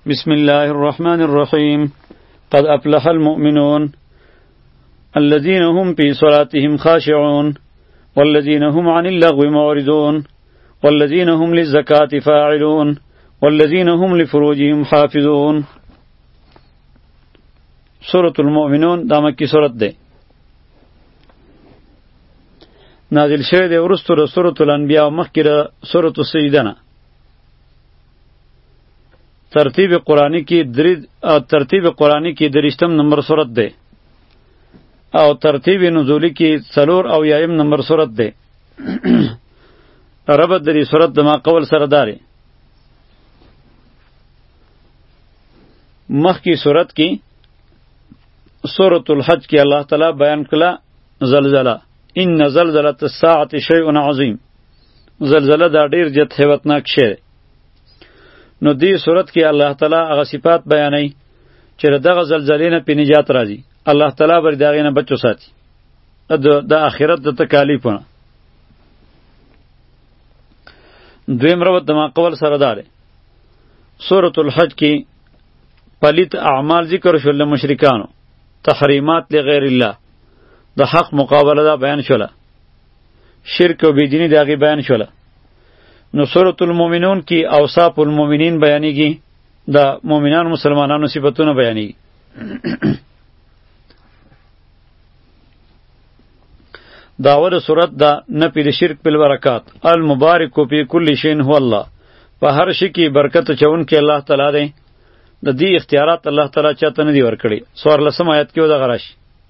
بسم الله الرحمن الرحيم قد أفلح المؤمنون الذين هم في صلاتهم خاشعون والذين هم عن اللغو معرضون والذين هم للزكاة فاعلون والذين هم لفروجهم حافظون. سورة المؤمنون دا مکی سورت ده نازل شوی ده ورستو ده سورة الانبیاء مخی ده سورة السجده نه. ترتیب قرآنی کی درشتم نمبر سورت ده او ترتیب نزولی کی سلور او یایم نمبر سورت ده. ربط دری سورت ده ما قول سرداره. مخ کی سورت کی سورة الحج کی اللہ تعالی بیان کلا زلزلہ ان زلزلة الساعة شیء عظیم. زلزلہ دا ډیر جت هیبتناک شی. نو دی صورت کې الله تعالی هغه صفات بیانوي چې دغه زلزلې نه په نجات راځي. الله تعالی بر دغه نه بچو ساتي د آخرت د تکالیفونه. دویم ربط د ما قول سره داره. سورة الحج کې پلیت اعمال ذکر شول مشرکانو، تحریمات لغیر الله، د حق مقابله دا بیان شوله، شرک و بیدینی داغي بیان شوله. نو سورة المؤمنون کی اوصاف المؤمنین بیانیږي، د مؤمنان مسلمانانو صفاتونه بیانیږي. داور سورت دا نفی د شرک بالبرکات المبارک فی کل شیء هو الله. په هر شي کې برکت چون کې الله تعالی دی. د دې اختیارات الله تعالی چاته نه دی ورکړي. 14 آیت کې ودا غراش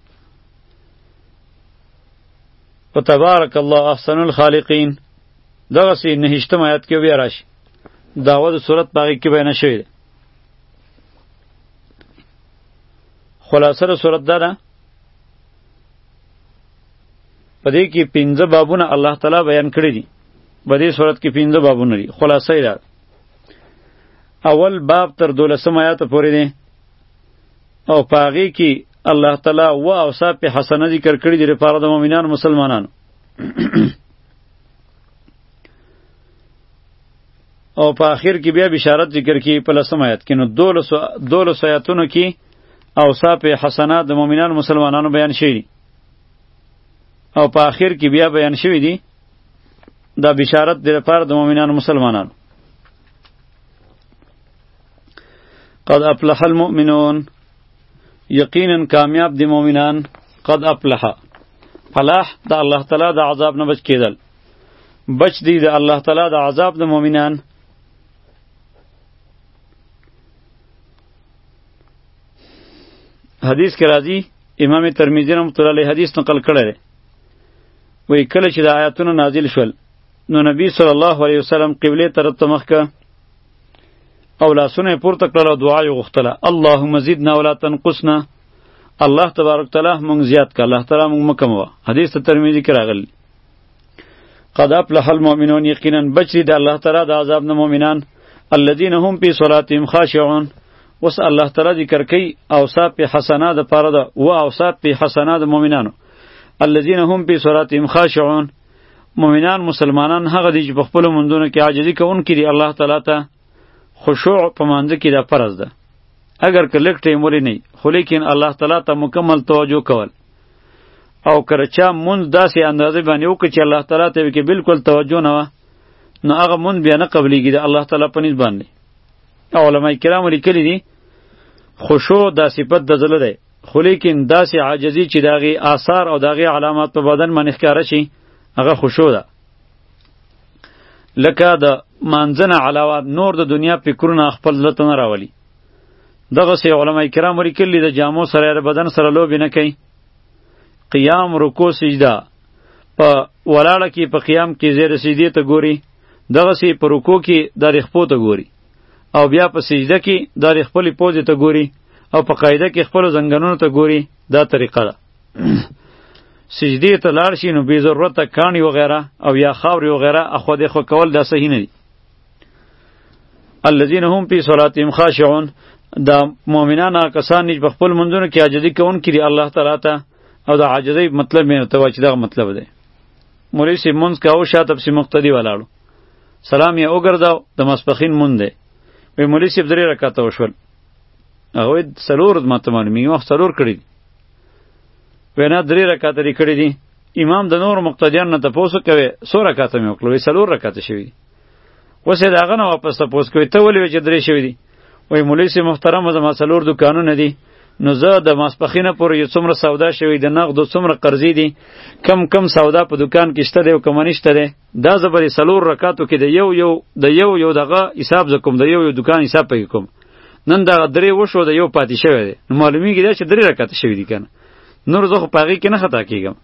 تبارک الله احسن الخالقین. دغه سی نهشتم آیت کې بیا راشي. داود صورت باقی کې بیان شوی دی. خلاصه صورت دا ده په دې کې 15 بابونه الله تعالی بیان کړی دي. په دې صورت کې 15 بابونه دي. خلاصه یې ده اول باب تر 12 آیات پورې دی او پاغي کې الله تعالی و اوصاف حسنه ذکر کړی دي لپاره د مؤمنانو مسلمانانو. او په آخر کې بیا بشارت ذکر کی په 10 آیت کې. نو 12 آیاتونو کې اوصاف حسنات د مؤمنانو مسلمانانو بیان شوی او په آخر کې بیا بیان شوی دی دا بشارت د لپاره د مؤمنانو مسلمانانو. قد افلح المؤمنون، یقینا کامیاب دی مؤمنان. قد افلح، فلاح د الله تعالی د عذاب نه بچ کېدل، بچ دی د الله تعالی د عذاب د مؤمنان. حدیث کې راځي، امام ترمذی رحمۃ اللہ علیہ حدیث نقل کړی دی. وی کله چې د آیاتونو نازل شول نو نبی صلی الله علیه وسلم قبله طرف ته مخ کړه او لاسونه یې پورته کړل او دعا یې غوښتله، اللهم زدنا ولا تنقصنا. الله تبارک تعالی مونږ زیات کړه، الله تعالی مونږ مکموه. حدیث ترمذی کې راغلی. قد افلح المؤمنون، یقینا بچی د الله تعالی د عذاب نه مؤمنان. الذين هم فی صلاتهم خاشعون. وس الله تعالی ذکر کوي اوصاف حسنه د پاره ده او اوصاف حسنه د مؤمنانو. الذين هم فی صلاتهم خاشعون، مؤمنان مسلمانان هغه دي چې په خپل مندونو کې عاجزي کوونکي دي الله تعالی ته. خشوع په مانځ کې دا فرض ده، اگر که لږ ټیم ولې نه خو لیکن الله تعالی ته مکمل توجه کول. او کله چا مونږ داسې اندازې باندې وکړي چې الله تعالی ته کې بالکل توجه نه وه نو هغه مونږ بیا نه قبلیږي د الله تعالی په نسبت باندې. علماء کرام لیکلي دي خشوع دا صفت د زړه دی، خو لیکن داسې عاجزي چې د هغې آثار او د هغې علامات په بدن باندې ښکاره شي هغه خشوع ده. لکه د مانځنه علاوه نور د دنیا فکرونه خپل زړه ته نه راولي. دغسې علماء کرام لیکلي د جامو سره د بدن سره لوبې نه کوي. قیام، رکوع، سجده، په ولاړه کې په قیام کې زیر سجدې ته ګوري، دغسې په رکوع کې د رخپو ته ګوري، او بیا په سجده کې د خپلې پوزې ته ګوري، او په قاعده کې خپلو زنګنونو ته ګوري. دا طریقه ده. سجدې ته لاړ شي نو بې ضرورته کاڼي وغیره او یا خاورې وغیره اخوا دېخوا کول دا صحیح نه دي. الذین هم فی صلاتهم خاشعون، دا مؤمنان هغه کسان دي چې په خپل منځونو کې عاجزي کوونکي دي الله تعالی ته. او د عاجزۍ مطلب مې ورته وایي چې دغه مطلب دی. مولوي صاحب مونځ کوه شاته پسې مقتدي ولاړو، سلام یې وګرځاو، د ماسپښین مونځ دی. وی مولوی صاحب 3 رکعته وشول. هغه وی 4 ماته معلومي ما 4 کړی دي. وینا 3 رکعته لري کړی دي. امام د نور مقتدیان نه تاسو کوي 100 رکعته مې وکړو 4 رکعته شوی. وسه داغه نه واپس تاسو کوي ته ولې چې 3 شوی دي. وای مولوی صاحب محترم زما 4 دکانونه دي. نو زه د ماسپخینه پورې یو څومره سودا شوی د نقد څومره قرضې دي کم سودا په دکان کې شته دی او کم نشته دی دا زبرې 4 رکعاتو کې د یو دغه حساب زکم د یو دکان حساب پکې کوم نن دا 3 وشو د یو پاتې شوی دی نو معلومیږي دا چې 3 رکعات شوی دي کنه نور زه خو پاغي کې نه خطا کیږم.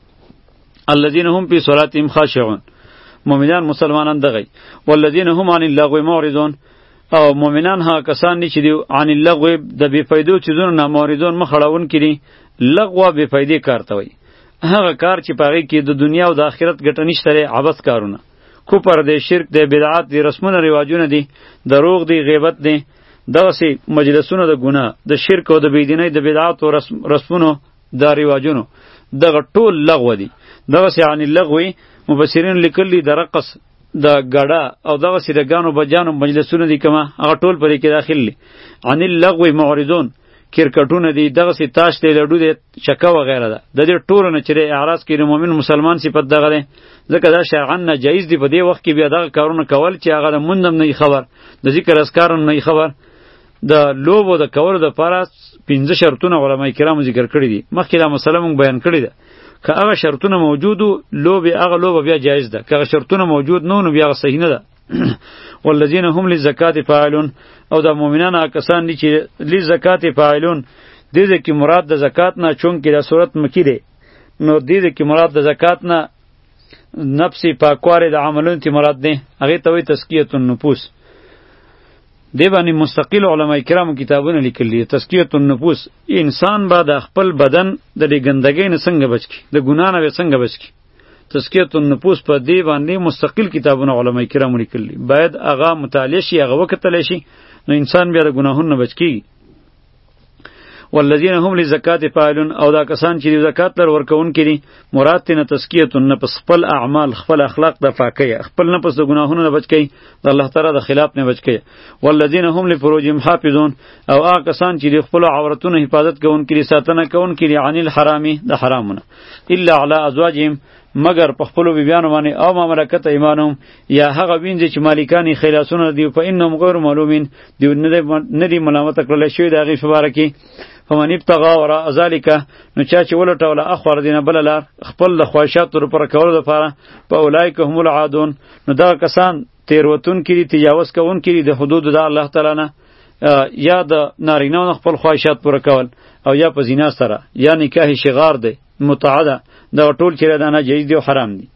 الذين هم في صلاتهم خاشعون مؤمنان مسلمانان دغه والذین هم عن اللغو معرضون او مؤمنان ها کسان دي چې دی عن اللغو د بی فایدو چیزونو نه معرضون مخړون کړي. لغو بی فایدې کار ته وای هغه کار چې پاغي کې د دنیا او د آخرت ګټه نشته لري عبث کارونه کوپر دی شرک دی بدعات دی رسمونه رواجونه دی دروغ دی غیبت دی دغه سي مجلسونه د ګناه د شرک او د بيدینۍ د بدعات او رسمونو د رواجونو دغه ټول لغو دی. دغه سي عن اللغو مفسرین لیکلی د رقص د ګډا او دغه سي د ګانو بجانو مجلسونه دي کما هغه ټول پرې کې داخل دي. عن اللغو معرضون کرکټونه دي دغه سي تاش دی لډو دی چکه و غیره ده د دې ټولو نه چې اعراض کې مومن مسلمان صفت دغه دی ځکه دا شرعاً ناجایز دی په دې وخت کې بیا دغه کارونه کول چې هغه د مندم نه خبر د ذکر اسکار نه خبر د لوبو د کولو د پاره 15 شرطونه علما کرام ذکر کړی دي مخکې دا مسله مونږ بیان کړی ده که هغه شرطونه موجودو لوبه هغه لوبه بیا جایز ده که هغه شرطونه موجود نه نو بیا صحیح نه ده. والذین هم للزکات فاعلون او د مؤمنانو کسان دي چې للزکات فاعلون دې کې مراد د زکات نه چون کې د صورت مکی ده نو دې کې مراد د زکات نه نفسي پاکواري د عملونو تی مراد ده هغه ته وي تزکیه النفوس. دی باندې مستقل علماء کرام کتابونه لیکلي تزکیه النفوس انسان با د خپل بدن د ګندګۍ نه څنګه بچ کی د ګنا نه څنګه بچ کی تزکیه النفوس په دی باندې مستقل کتابونه علماء کرام لیکلي باید هغه مطالعه شي هغه وکتل شي نو انسان بیا د ګناهونو بچ کی. والذین هم للزکات فاعلون او دا کسان چې زکات لر ورکون کړي مراد تنه تزکیه النفس خپل اعمال خپل اخلاق د پاکي خپل نفس د ګناهونو نه بچ کی د الله تعالی د خلاف نه بچ کی. والذین هم لفروجهم حافظون او هغه کسان چې خپل عورتونو حفاظت کوون کړي ساتنه کوون کړي عن الحرام د حرامونه الا علی ازواجهم مگر په خپل بیانو باندې او ما ملکت ایمانهم یا هغه وینځي چې مالکانی خلاصونه دی په انهم غیر معلومین دی نه دی ملامت کړل شوی دغه فبارکی فمن ابتغى وراء ذلك نو چا چې ولټوله اخور دینه بل لار خپل د خواهشاتو پر کولو لپاره په اولایک هم العادون نو دا کسان تیروتون کړي تجاوز کوون کړي د حدود د الله تعالی نه یا د نارینه خپل خواهشات پر کول او یا په زنا سره یا نکاح شغار دی متعده دا ټول چې دا نه جایز دی او حرام دی.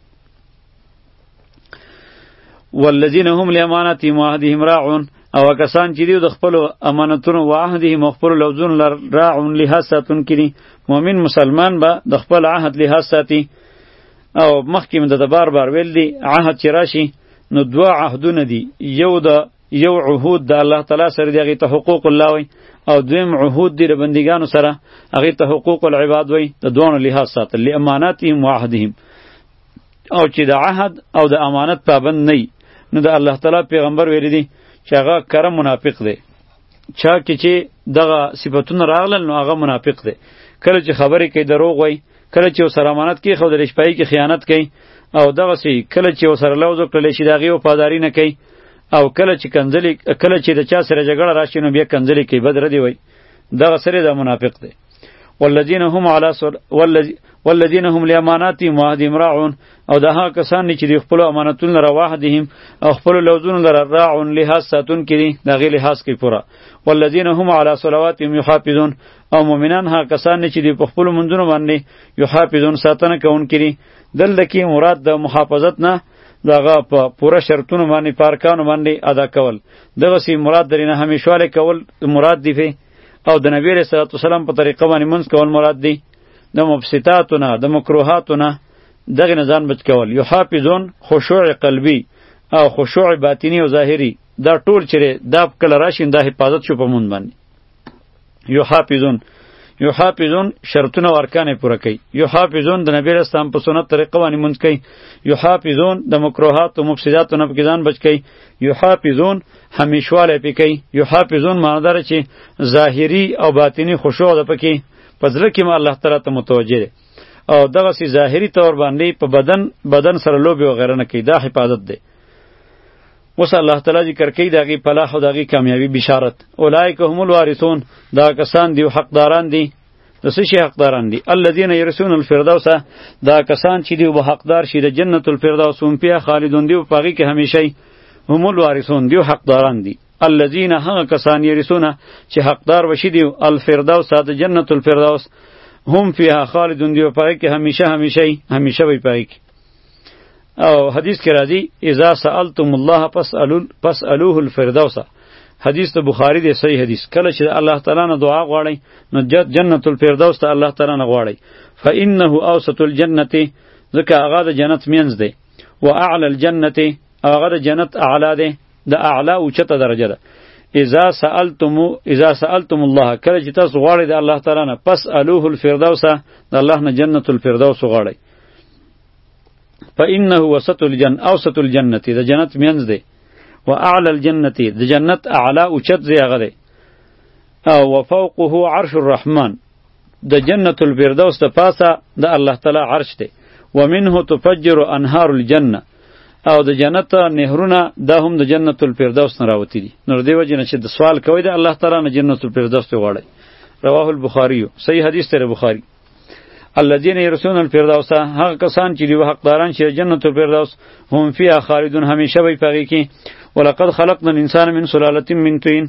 والذین هم لامانتهم وعهدهم راعون او کسان چې دی د خپل امانتونو او عهدهم خپل لوزون راعون لحاظ ساتون کړي مؤمن مسلمان به د خپل عهد لحاظ ساتي او مخکې د بار ویل دی عهد چې راشي نو 2 عهدونه دي یو عهود د الله تعالی سره دی هغه ته حقوق الله وي او دویم عهود دی د بندګانو سره هغه ته حقوق العباد وي د دوه لحاظ ساتل لاماناتهم وعهدهم او چې د عهد او د امانت پابند نه نو د الله تعالی پیغمبر ویری دی چې هغه کره منافق دی چا کې چې دغه صفاتونه راغلل نو هغه منافق دی کله چې خبرې کوي دروغ وای کله چې سره امانت کې خو د رشپای کې خیانت کوي او دغه سي کله چې سره لوز کړل شي دغه وفاداری نه کوي او کله چې کنځلې کله چې د چا سره جګړه راشي نو بیا کنځلې کوي بدر دی وای دغه سره د منافق دی. والذین هم علی والذین هم لاماناتهم وعهدهم راعون او دا هغه کسان چې د خپل امانتونو لپاره وعهدهم او خپل لوزونو لپاره راعون لحاظ ساتون کړي دغه لحاظ کوي پورا. والذین هم علی صلواتهم یحافظون او مؤمنان هغه کسان چې د خپل منځونو باندې یحافظون ساتنه کوون کړي دلته کې مراد د محافظت نه دغه په پوره شرطونو باندې پارکانو باندې ادا کول دغه سی مراد درینه همیشواله کول مراد دی او د نبی رسول الله سلام په طریقه باندې منځ کول مراد دی د مفسداتونه د مکروهاتونه دغه نه ځان بچ کول. یحافظون خشوع قلبی او خشوع باطینی او ظاهری دا ټول چره دا کله راشین دا حفاظت شو په مون باندې. یحافظون شرطونه او ارکان یې پوره کوي. یحافظون د نبی اسلام په سنت طریقه باندې مونځ کوي. یحافظون د مکروهات او مفسدات نه په ځان بچ کوي. یحافظون همیشواله پې کوي. یحافظون معنی دار چې ظاهری او باطنی خشوع ده پکې په زړه کې ما الله تعالی ته متوجه دی او دغه سي ظاهری طور باندې په بدن سره لوبي و غیره نه کوي. دا حفاظت دی. وس الله تعالی ذکر کوي دغه فلاح او دغه کامیابی بشارت. اولئک هم الوارثون دا کسان دی حقداران دي. د څه شي حقداران دي؟ الذين يرثون الفردوس دا کسان چې دی به حقدار شي د جنت الفردوس هم په خالدون دی او پاغي کې همیشه هم الوارثون دی حقداران دي. الذين هغه کسان يرثون چې حقدار وشي دی الفردوس د جنت الفردوس هم فيها خالدون دی او پاغي کې همیشه وي پاغي کې. او حدیث کې راځي اذا سألتم الله فاسألوه الفردوس. حدیث ته بخاری دی صحیح حدیث. کله چې الله تعالی نه دعا غواړئ نو جنت الفردوس ته الله تعالی نه غواړئ. فانه اوسط الجنه ځکه هغه د جنت مینځ دی. واعلى الجنه هغه د جنت اعلی دی. د اعلی اوچته درجه ده. اذا سألتم الله کله چې تاسو غواړئ د الله تعالی نه فاسألوه الفردوس د الله نه جنت الفردوس غواړئ. فإنه اوسط الجنة د جنت مینځ دی. واعلى الجنة د جنت اعلی اوچت دی هغه دی. او وفوقه عرش الرحمن د جنت الفردوس د پاسه د الله تعالی عرش دی. ومنه تفجر انهار الجنه او د جنت نهرونه دا هم د جنت الفردوس نه راوتی دي. نور دی وجنه چې د سوال کوي د الله تعالی نه جنت الفردوس ته غواړي. رواه البخاری صحیح حدیث ته بخاری. الذين يرثون الفردوس هغه کسان چې دی حقداران چې جنت الفردوس هم فيها خالدون همیشه وي پغی کی. ولقد خلقنا الانسان من سلاله من طين.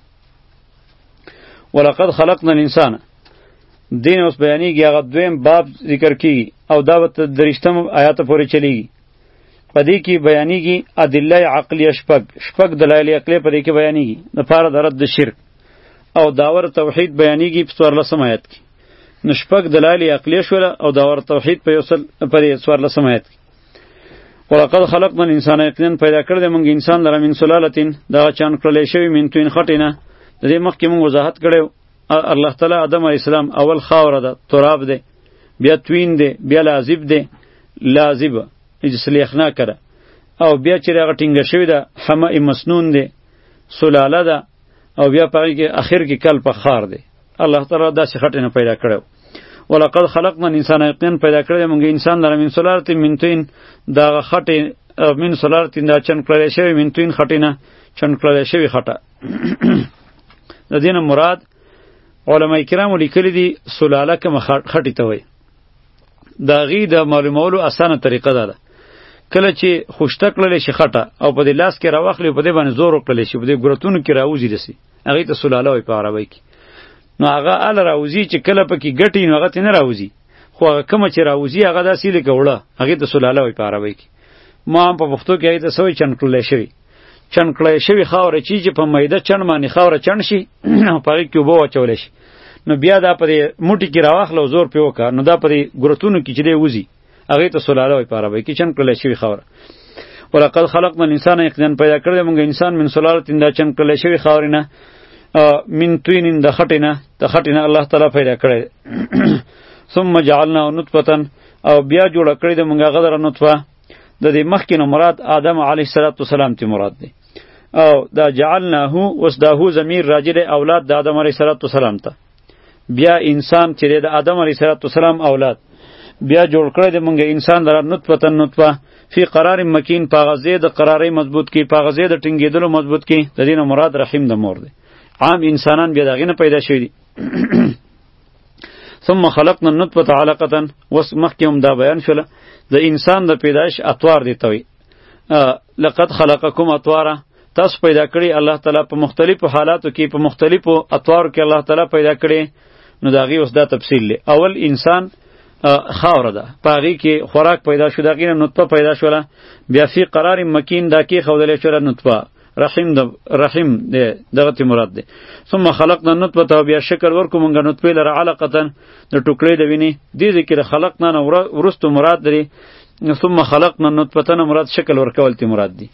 ولقد خلقنا الانسان دین اوس بیانیږي هغه دویم باب ذکر کی او دا درشتم آیات پورې چلیږي. پدې کې بیانیږي ادله عقلیه شپږ دلایل عقلیه پدې کې بیانیږي د پاره د رد شرک او داور توحید بیانیږي په 14 آیت کې. نشپک دلایل عقلیه شول او داور توحید په یوصل پر 14 آیت کې. ولقد خلقنا الانسان یقینا پیدا کړل موږ انسان لره من سلالتین دا چان کړلې شوی من توین خټینه. د دې مخکې موږ وضاحت کړو الله تعالی آدم علیه السلام اول خاور ده تراب ده بیا توین ده بیا لازب ده لازب اجسلیخنا کړه او بیا چې هغه ټینګه شوی ده حما مسنون ده سلاله ده او بیا پای کې اخر کې کل په خار ده. الله تعالی داسې خټینه پیدا کړو. ولقد خلقنا الانسان یقینا پیدا کړل موږ انسان لره من سلالتین من توین دا خټه من سلالتین دا چن کړل شوی من توین خټینه چن کړل شوی خټه. د دینه مراد علماء کرام لیکلي دي سلاله کوم خټی ته وای. دا غي د معلومولو اسانه طریقه ده. کله چې خوشته کړل شي خټه او په دې لاس کې راوخلی په دې باندې زور وکړل شي په دې ګرتونو کې راوځي دسی هغه ته سلاله وای په عربی کې. نو هغه ال راوځي چې کله پکې ګټي نو هغه نه راوځي خو هغه کوم چې راوځي هغه داسې لکه وړه هغه ته سلاله وای په عربی کې. ما په پښتو کې هغه ته سوې چنکړل شوی چنکړل شوی خاور چې په میده چن باندې خاور چن شي په هغه کې وبو چول شي نو بیا دا په موټي کې راوخلو زور په وکړ نو دا په ګرتونو کې چې دی وځي هغه ته سلاله وای په عربی کې چنکړل شوی خاور. ولقد خلقنا الانسان یقینا پیدا کړل موږ انسان من سلالتین دا چنکړل شوی خاورینه من توینین د خټینه الله تعالی پیدا کړی. ثم جعلنا نطفه او بیا جوړ کړی د مونږه غدر نطفه د دې مخکې نو مراد آدم علیه السلام ته مراد دی او دا جعلناه وس دا هو ضمیر راجع دی اولاد د آدم علیه السلام ته. بیا انسان چې د آدم علیه السلام اولاد بیا جوړ کړی د مونږه انسان در نطفه فی قرار مکین پاغزه د قراری مضبوط کی پاغزه د ټینګېدلو مضبوط کی د دې نو مراد رحم د مور دی. عام انسانان بیا دغه نه پیدا شوی دي. ثم خلقنا النطفه علقه وس مخکوم دا بیان شول د انسان د پیدایش اطوار دي توي. لقد خلقکم اطوارا تاسو پیدا کړی الله تعالی په مختلفو حالاتو کې په مختلفو اطوارو کې الله تعالی پیدا کړی. نو داغي اوس دا تفصیل لی. اول انسان خاور ده پاغي کې خوراک پیدا شو دغه نطفه پیدا شوله بیا فی قرار مکین دا کې خودلې شوله نطفه رحم دغه تی مراد دی. ثم خلقنا النطفه بیا شکل ورکو مونږه نطفه لره علقه د ټوکړې د ویني دې ذکر خلقنا نو ورستو مراد دی. ثم خلقنا النطفه مراد شکل ورکول تی مراد دی.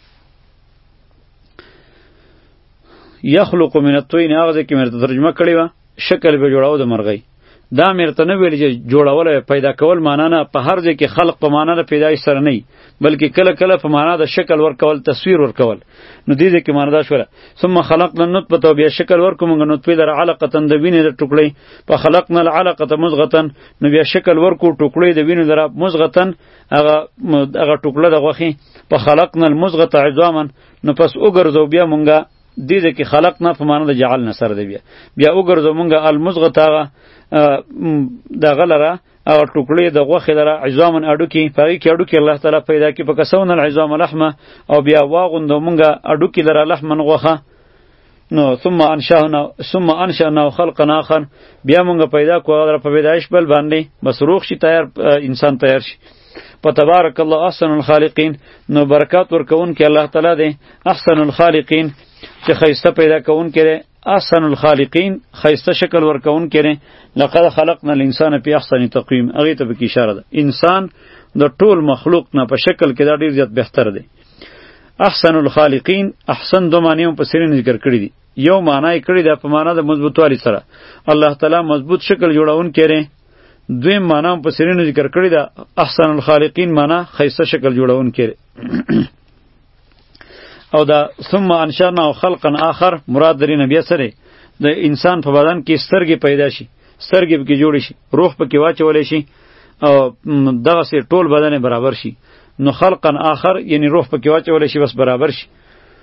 یخلق من الطین هغه کې مرته ترجمه کړی و شکل به جوړاو د مرغۍ دا مرته نه ویل چې جوړول پیدا کول معنا نه په هر ځای کې خلق په معنا د پیدایش سره نه بلکې کله کله په معنا د شکل ورکول تصویر ورکول نو دې کې معنا دا شوله ثم خلقنا النطفه بیا شکل ورکو موږ نطفه در علقه د وینې د ټوکړې په خلقنا العلقه مزغه نو بیا شکل ورکو ټوکړې د وینې در مزغه هغه ټوکړه د غوخي په خلقنا المزغه عظاما نو پس وګرځو بیا مونږه دې کې خلقنا په معنا د جعلنا سره دی بیا وګرځو مونږه المزغه هغه د غلره او ټوکړې د غوخې لره عظامن اډوکی پغې کې اډوکی الله تعالی پیدا کی په کسون العظام لحمه او بیا واغوندو مونږه اډوکی لره لحمن غوخه نو ثم انشأنا خلقا آخر بیا مونږه پیدا کوو په پیدایش بل باندې بس روغ شي تیار انسان تیار شي په تبارک الله احسن الخالقین نو برکات ورکون کې الله تعالی دی احسن الخالقین چې خیسته پیدا کون کړي احسن الخالقین خیسته شکل ورکون کړي لقد خلقنا الانسان فی احسن تقویم هغه ته به اشاره ده انسان د ټول مخلوق نه په شکل کې دا ډیر زیات بهتر دی احسن الخالقین احسن دو معنی په سرین ذکر کړی دي یو معنی کړی ده په معنا د مضبوطوالي سره الله تعالی مضبوط شکل جوړون کړي دویم معنا په سرین ذکر کړی ده احسن الخالقین معنا خیسته شکل جوړون کړي او دا ثم انشأنا خلقا آخر مراد درې نبی سره د انسان په بدن کې سترګې پیدا شي سترګې پکې جوړې شي روح پکې واچولی شي او دغه سي ټول بدن برابر شي نو خلقا آخر یعنی روح پکې واچولی شي بس برابر شي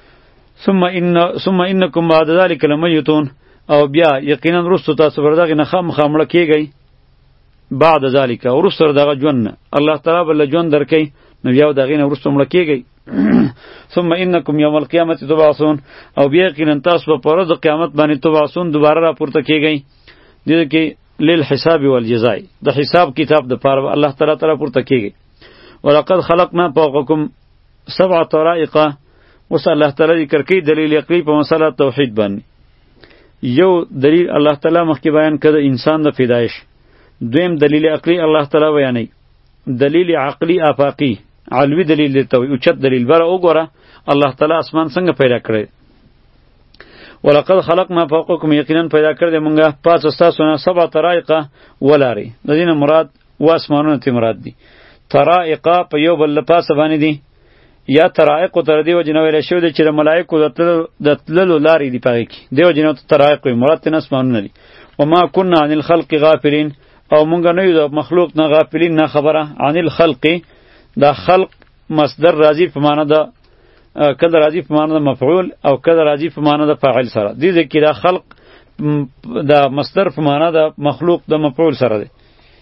ثم انکم بعد ذلک لمیتون او بیا یقینا رستو تاسو پر دغه نه خامخامړه کیږئ بعد ذلک ورستو دغه ژوند الله تعالی بل ژوند درکې نو بیا دغه نه ورستو مړه کیږئ ثم انکم یوم القیامة تبعثون او بیا یقینا تاسو په ورځ د قیامت باندې تبعثون دوباره راپورته کیږئ دې کې للحساب والجزاء د حساب کتاب د پاره الله تعالی پورته کیږي ولقد خلقنا فوقکم سبع طرائق وس الله تعالی ذکر کوي دلیل عقلی په مسله توحید باندې یو دلیل الله تعالی مخکې بیان کړ انسان د پیدایش دویم دلیل عقلی الله تعالی بیانوي دلیل عقلی آفاقی علوی دلیل دی ته اوچت دلیل بره وګوره الله تعالی اسمان څنګه پیدا کړی ولقد خلقنا فوقکم یقینا پیدا کړی مونږه پاس استاسو نه سبع طرائق ولاری د دې مراد و اسمانونه ته مراد دي طرائق په یو بل پاسه باندې دي یا طرائق تر دې وجنه ویل شو چې د ملائکو د تللو لارې دی پغې کې دی وجنه طرائق مراد ته اسمانونه دي وما كنا عن الخلق غافلين او مونږ نه یو د مخلوق نه غافلین نه خبره عن الخلق دا خلق مصدر راضی په معنا د کله راضی په معنا د مفعول او کله راضی په معنا د فاعل سره دي ځکه دا خلق دا مصدر په معنا د مخلوق د مفعول سره دی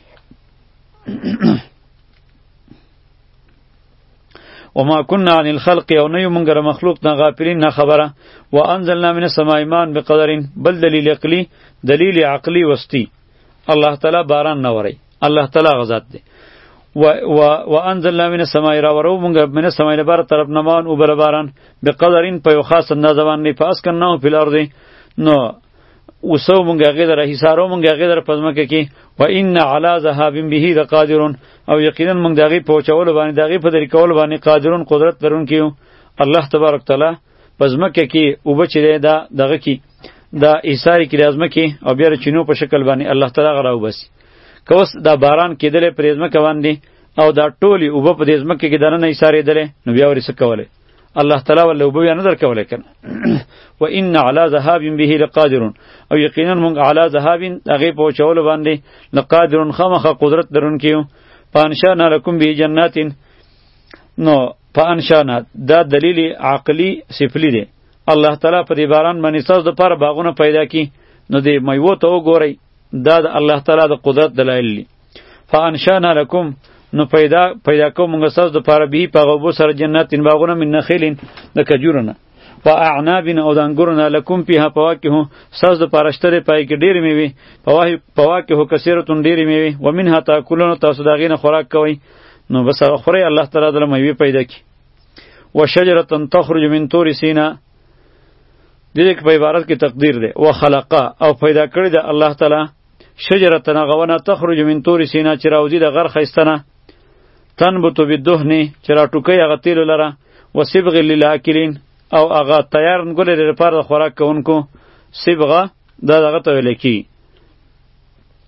وما كنا عن الخلق او نه مونږ مخلوق نه غافلین نه خبره وانزلنا من السماء ماء بقدر بل دلیل عقلی دلیل عقلی وستی الله تعالی باران نه وری الله تعالی غزاد دی وانزلنا من السماء راورو مونږ من السماء بار طرف نمان او برباران بقدرین په یو خاص اندازه باندې فاسکناو فی الارض نو وسو مونږ غیدر حسارو مونږ غیدر پزمکه کی و ان علی ذهاب به لقادرون او یقینا مونږ دغه پوچول باندې دغه په دری کول باندې قادرون قدرت لرونکیو الله تبارک تعالی پزمکه کی او بچی دا دغه کی دا ایثاری کی لازمه کی او بیا چینو په شکل باندې الله تعالی غراو بس کوس دا باران کېدلې پرېزمه کوندې او دا ټولی او په دې ځمکه کې دنه ایثارې دلې نو بیا ورسې کوله الله تعالی ول او بیا نه درکولې کنه و ان علی ذهاب به لقادرون او یقینا مونږ علی ذهاب هغه په چول باندې لقادرون خامخه قدرت درونکیو پانشانا لکم به جنات نو پانشانا دا دلیل عقلی سفلی دی الله تعالی په دې باران باندې تاسو د پر باغونه پیدا کی نو دې میوه ته وګورئ دا د الله تعالی د قدرت دلایل دي فانشانا لکم نو پیدا کوم موږ تاسو د پاره به په غوبو سره جناتین باغونه من نخیلین د کجورونه و اعناب او د انګورونه لکم فیها فواکه تاسو د پاره شته پای کې ډیر میوي فواکه کثیرتون ډیر میوي و منها تاکلون تاسو د غینه خوراک کوي نو بس خوري الله تعالی د میوي پیدا کی و شجره تخرج من طور سینا دې کې په عبارت کې تقدیر ده و خلقا او پیدا کړی ده الله تعالی شجره تنغونه تخرج من طور سینا چې راوځي د غر خیستنه تنبت بالدهن چې را ټوکي هغه تیل لره و صبغ للاکلین او هغه تیار نګولې لپاره خوراک کوونکو صبغه دا دغه ته ویل کی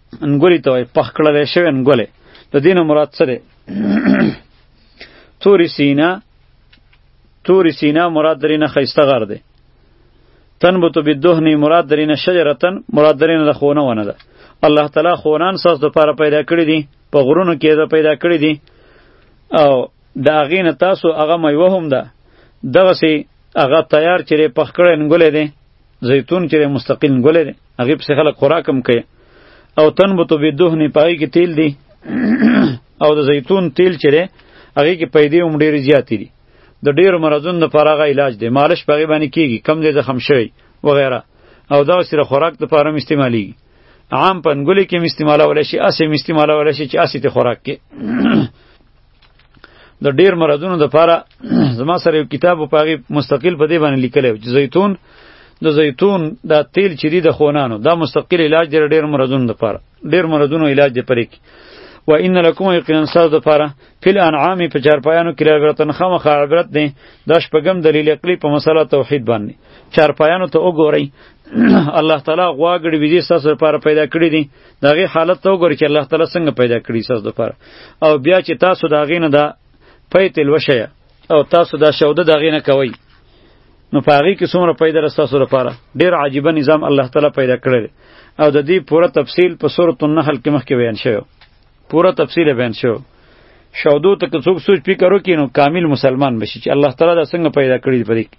انګولې ته وایي، پخ کړلی شوی انګولې. د دې نه مراد څه دی؟ تور سینا مراد درې نه ښایسته غر دی. تنبت بالدهن مراد درې نه شجرتن مراد درې نه د خونه ونه ده. الله تعالی خونان ستاسو دپاره پیدا کړي دي، په غرونو کې یې پیدا کړي دي، او د هغې نه تاسو هغه میوه هم ده. دغسې هغه تیار چې دی پخ کړی انګولی دی، زیتون چې دی مستقل انګولی دی، هغې پسې خلک خوراک هم کوي. او تنبت بالدهن په هغې کې تیل دی او د زیتون تیل چې دی هغې کې پیدې هم ډېرې زیاتې دي. د ډېرو مرضونو دپاره هغه علاج دی، مالش په هغې باندې کېږي، کم دی زخم شوی وغیره، او دغسې د خوراک دپاره هم استعمالیږي. عام په انګولې کې هم استعمالولی شي، هسې هم استعمالولی شي چې هسې ته خوراک کې. د ډېر مرضونو دپاره زما سره یو کتاب په هغې مستقل په دې باندې لیکلی و چې د زیتون دا تیل چې دی د خونانو دا مستقل علاج دی د ډېر مرضونو دپاره، ډېر مرضونو علاج دی پرې کې. و ان لکم یقینا ستاسو دپاره فی الانعام په چارپایانو کې عبرتن خامخا عبرت دی. دا شپږم دلیل عقلي په مسله توحید باندې. چارپایانو ته وګورئ، الله تعالی غوا ګړي ویزې ستاسو لپاره پیدا کړي دي، د هغې حالت ته وګورئ چې الله تعالی څنګه پیدا کړي ستاسو لپاره، او بیا چې تاسو د هغې نه دا پی تیل وشیه او تاسو دا شوده د هغې نه کوئ، نو په هغې کې څومره پیدا ده ستاسو لپاره. ډېر عجیبه نظام الله تعالی پیدا کړی دی، او د دې پوره تفصیل په سورة النحل کې مخکې بیان شوی، پوره تفصیل بیان شوی. شودو ته که څوک سوچ فکر وکړي نو کامل مسلمان بشي چې الله تعالی دا څنګه پیدا کړي دی په دې کې.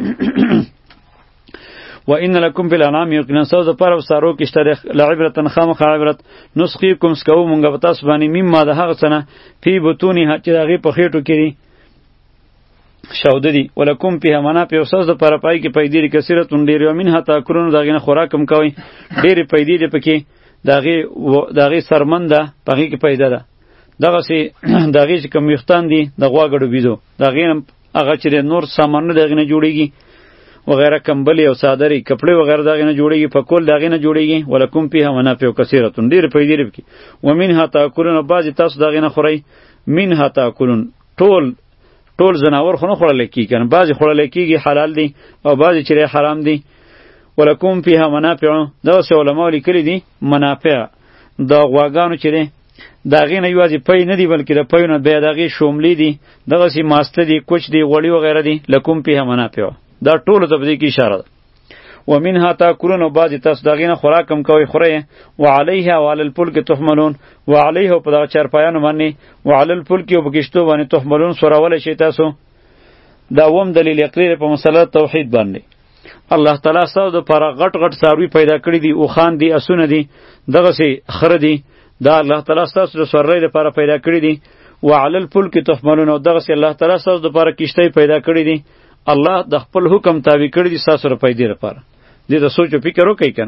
و ان لکم فی الانعام یقینا ستاسو دپاره په څاروو کې شته لعبرة خامخا عبرت. نسقیکم څکوو مونږ په تاسو باندې مما د هغه څه نه فی بطونها چې د هغې په خېټو کې دي شوده دي. ولکم فیها منافع ستاسو دپاره په هغې کې پیدې دي کثیرتون ډېرې، ومنها تاکلون د هغې نه خوراک هم کوئ، ډېرې پیدې دي پکې، د هغې سرمن ده په هغې کې پیدا ده. دغسې د هغې چې کوم ویښتان دي د غوا ګډو بیزو د هغې نه هغه چې د نور سامانونه د هغې نه جوړېږي وغیره، کمبلې او څادرې کپړې وغیره د هغې نه جوړېږي، پکول د هغې نه جوړېږي. ولکم فیها منافع کثیرتون ډېرې پیدې دي پکې. ومنها تاکلون بعضې تاسو د هغې نه خورئ. منها تاکلون ټول ځناور خو نه خوړلی کېږي که نه، بعضې خوړلی کېږي حلال دي او بعضې چې حرام دي. ولکم فیها منافع دغسې علماو لیکلي دي منافع د غواګانو چې دی د هغې نه یوازې پی نه دي بلکې د پیو نه بیا د هغې شوملې دي، دغسې ماسته دي، کوچ دي، غوړي وغیره دي. لکم فیها منافع دا ټولو ته په دې کې اشاره ده. ومنها تاکلون او بعضې تاسو د هغې نه خوراک هم کوئ خورئ. وعلیها او علی الفلک تحملون وعلیها او په دغه چارپایانو باندې وعلی الفلک او په کشتو باندې تحملون سورولی شئ تاسو. دا اووم دلیل عقلي دی په مسله توحید باندې. الله تعالی ستاسو دپاره غټ غټ څاروي پیدا کړي دي، اوښان دي، اسونه دي، دغسې خره دي، دا الله تعالی ستاسو د سورلۍ دپاره پیدا کړي دي. وعلی الفلک تحملون او دغسې الله تعالی ستاسو دپاره کشتۍ پیدا کړي دي. الله د خپل حکم تابع کړي دي ستاسو د پیدې لپاره. دې ته سوچ او فکر وکړئ که نه.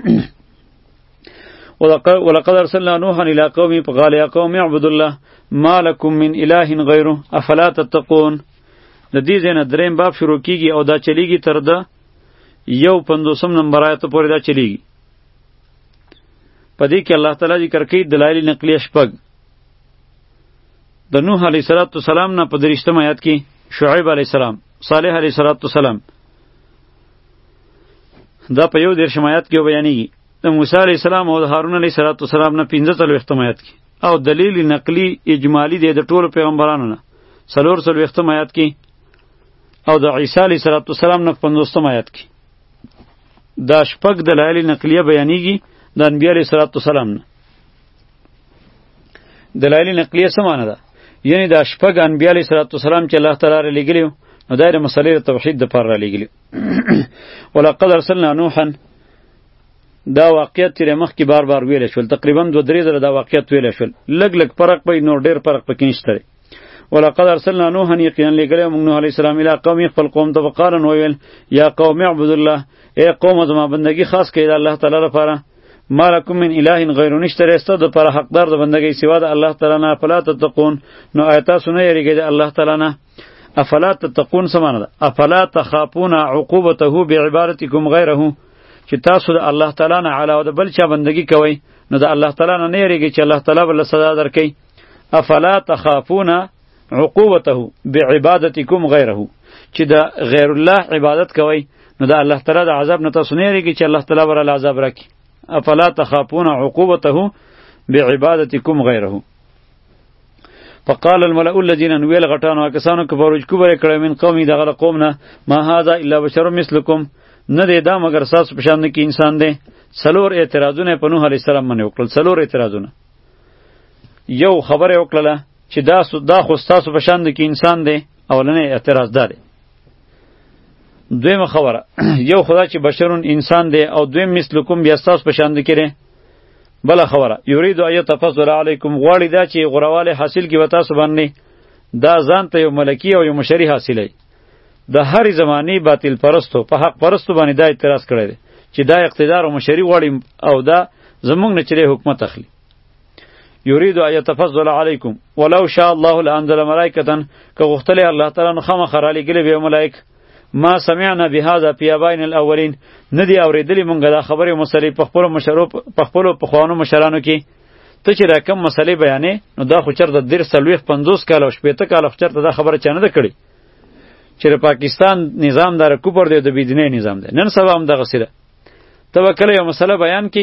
ولقد ارسلنا نوحا الى قومه فقال يا قوم اعبدوا الله ما لكم من اله غیره افلا تتقون. د دې ځای نه دریم باب شروع کیږي او دا چلیږي تر د 150 نمبر آیت پورې دا چلیږي. په دې کې الله تعالی ذکر کوي دلایل نقلیه شپږ. د نوح علیه السلام نه په 30 آیت کې شعیب علیه السلام، صالح علیه السلام دا په 11 آیت کې بیانېږي. د موسی علیه السلام او د هارون علیه السلام نه 45 آیت کې، او دلیل نقلی اجمالی دی د ټولو پیغمبرانو نه 44 آیت کې، او د عیسی علیه السلام نه 50 آیت کې. دا شپږ دلایل نقلیه بیانېږي د انبیاء علیه السلام نه. دلایل نقلیه څه معنی ده؟ یعنی دا شپږ انبیاء علیه السلام چې الله تعالی را لېږلي وو نو دا د مسلې د توحید دپاره را لېږلي. ولقد ارسلنا نوحا دا واقعیت چې مخکې بار بار ویلی شول، تقریبا 2-3 ځله دا واقعیت ویلی شول، لږ لږ فرق به نور ډېر فرق پکې نشته دی. ولقد ارسلنا نوحا یقینا لېږلی موږ نوح علیه السلام الی قومه خپل قوم ته فقال وویل یا قوم اعبدوا الله ای قوم زما بندګي خاص کړئ د الله تعالی لپاره. ما لکم من اله غیر نشته رسته د پر حقدار د بندګۍ سوا د الله تعالی نه. افلا تتقون نو آیات سونه یریږي د الله تعالی نه. افلا تتقون سمانه ده افلا تخافون عقوبته بعبادتکم غیره، چې تاسو د الله تعالی نه علاوه د بل چا بندګي کوئ نو د الله تعالی نه یریږي چې الله تعالی بل سزا درکړي. افلا تخافون عقوبته بعبادتکم غیره، چې د غیر الله عبادت کوئ نو د الله تعالی د عذاب نه تاسو نه یریږي چې الله تعالی ور عذاب راکړي. افلا تخافون عقوبته بعبادتکم غیره. فقال الملأ الذين ویل غټانو کسانو کفروا کبر کړه من قومي دغه قومنا ما هذا الا بشر مثلکم نه دی دا مگر ساس پشان کې انسان دی. څلور اعتراضونه په نوح علیه السلام باندې وکړل. څلور اعتراضونه. یو خبره وکړه چې دا خو تاسو پشان کې انسان دی. اولنې اعتراض ده. دویمه خبره یو خدا چې بشرون انسان دی او دویم مثلکم بیا تاسو پشان کې. بل خبره یرید ایت تفضل علیکم غواړي دا چې غرواله حاصل کی وتا سو باندې دا ځان ته یو ملکی او یو مشری حاصلای. د هر زمانی باطل پرستو په حق پرستو باندې دا اعتراض کړی دی چې دا اقتدار او مشری غواړي او دا زمونږ نه چره حکومت اخلي. یرید ایت تفضل علیکم ولو شاء الله لانزل ملائکه که غختله الله تعالی نو خامخ را لګلی به ملائک ما سمعنا بهذا فی ابائنا الاولین ندی اوریدلی مونږه دا خبره مسلې په خپل پخوانو مشرانو کې. ته چې راکم مسلې بیانې نو دا خو چرته در سلويخ 50 کال او 80 کال چرته دا خبره چانه ده کړي چې پاکستان نظام دار کوپر دی د بيدینه نظام دی. نن سبا هم دغه سره ته وکړه یو مسله بیان کی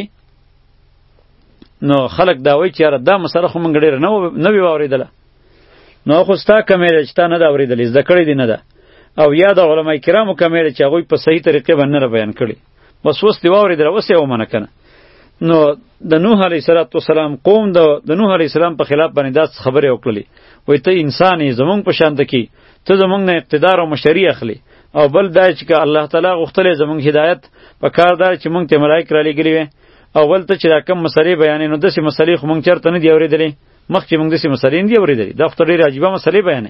نو خلک دا وایي چې دا مسله خو مونږ ډیر نه وی اوریدله. نو خو ستا کمه چې تا نه دا اوریدلې زده کړې دی نه ده او یا د علماء کرامو کمه چې هغه په صحیح طریقې باندې بیان کړي. بس وس دی اوریدله وس یې ومنه کنه. نو د نوح علیه السلام قوم د نوح علیه السلام په خلاف باندې دا خبره وکړلې. وای ته انسان یې زمونږ په شان دکی ته زمونږ نه اقتدار او مشري اخلي او بل دا چې الله تعالی غوښتلې زمونږ هدایت په کار دار چې مونږ ته ملائک را لګلې وي او بل ته چې راکم مسلې بیانې نو داسې مسلې خو مونږ چرته نه دی اورېدلې مخکې مونږ داسې مسلې نه دی اورېدلې. دا خو ډېرې عجیبه مسلې بیانې.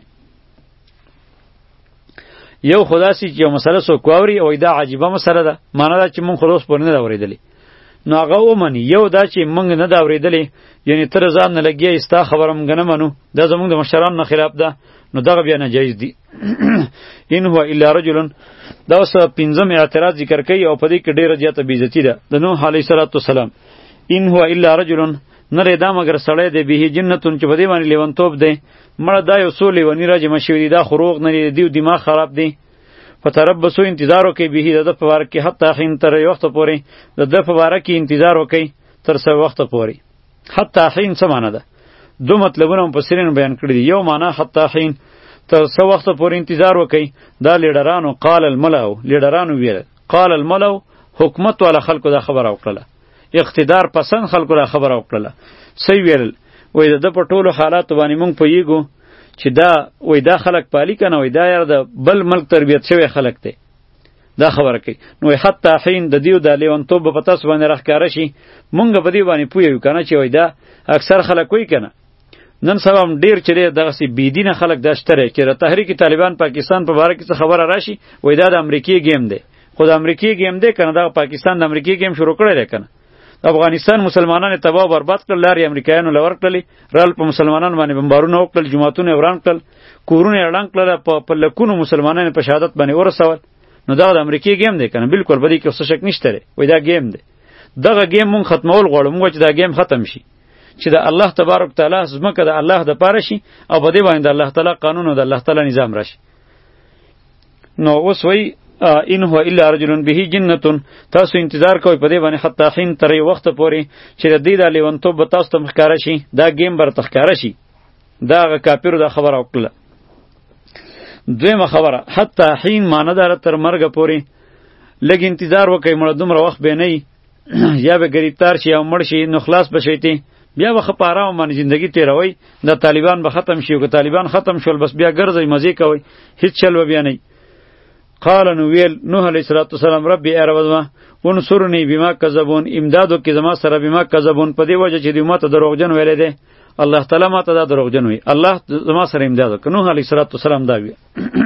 یو خدا سي چې یو مسله سو کووري او دا عجیبه مسله ده معنا دا چې مونږ خلاص پورې نه اورېدلې. نو هغه ومني یو دا چې مونږ نه دا اورېدلې یعنی تر ځان نه لګي استا خبره مونږ نه منو دا زمونږ د مشرانو نه خلاف ده نو دغه بیا ناجایز دي. ان هو الا رجل دا اوس پنځم اعتراض ذکر کوي او په دې کې ډیره زیاته بیزتی ده د نوح علیه السلام. ان هو الا رجل نره دا مگر سړی دی به جنتون چې په دې باندې لیونتوب دی مړه دا یو څو لیونی راځي مشوي دا خروغ نه دی دماغ خراب دی. فتربصو انتظار وکي به د په واره کې حتی حین تر یو وخت پورې د په واره کې انتظار وکي تر څو وخت پورې. حتی حین څه معنی ده؟ دو مطلبونه په سرین بیان کړی دي. یو معنی حتی حین تر څو وخت پورې انتظار وکي دا لیډرانو قال الملأ لیډرانو ویل قال الملأ حکومت والا خلکو دا خبره وکړه اقتدار پسند خلکو دا خبره وکړه سی ویل وای د په ټولو حالات باندې مونږ پویګو چې دا وای دا خلک پالی کنه وای دا یار د بل ملک تربیت شوی خلک ته دا خبره کوي. نو حتی حین د دیو د لیونتوب په تاسو باندې راخکاره شي مونږ په دې باندې پویو کنه چې وای دا اکثر خلک وای کنه. نن سبا هم ډیر چې دغه سی بيدینه خلک داشتره چې د تحریک طالبان پاکستان په باره کې خبره راشي وای دا د امریکای گیم دی. خو د امریکای گیم دی کنه دا پاکستان د امریکای گیم شروع کړی دی کنه. افغانستان مسلمانانو تباہ برباد کړل لاري امریکایانو لور کړل رال په مسلمانانو باندې بمبارونه وکړل جماعتونه وران کړل کورونه اعلان کړل په لکونو مسلمانانو په شهادت باندې ورسول. نو دا د امریکای گیم دی کنه بالکل بدی کې څه شک نشته وای دا گیم دی. دغه گیم مون ختمول غواړو مونږ چې دا گیم ختم شي چې د الله تبارک تعالی زمکه د الله د پاره شي او په دې باندې الله تعالی قانون او د الله تعالی نظام راشي. نو اوس وای ان هو الا رجل به جنته تاسو انتظار کوئ په دې باندې حتی حین تر وخت پورې چې د دې د لیونتوب به تاسو ته مخکاره شي دا گیم بر تخکاره شي. دا کافر دا خبره وکړه. دویمه خبره حتی حین معنی دار تر مرګ پورې لږ انتظار وکئ مړه دومره وخت به نه یا به گریبتار شي او مړ شي نو خلاص بشئ بیا به خپ آرام باندې ژوندۍ تیروي د طالبان به ختم شي او که طالبان ختم شول بس بیا ګرځي مزه کوي هیڅ چل بیا نه. قال نو ویل نوح علیه السلام ربي اربما ونصرني بما كذبون امدادو کې زما سره بما كذبون په دی وجه چې دی ماته دروغجن ویلې ده الله تعالی ماته دا دروغجن وی الله زما سره امدادو که نوح علیه السلام دا وی.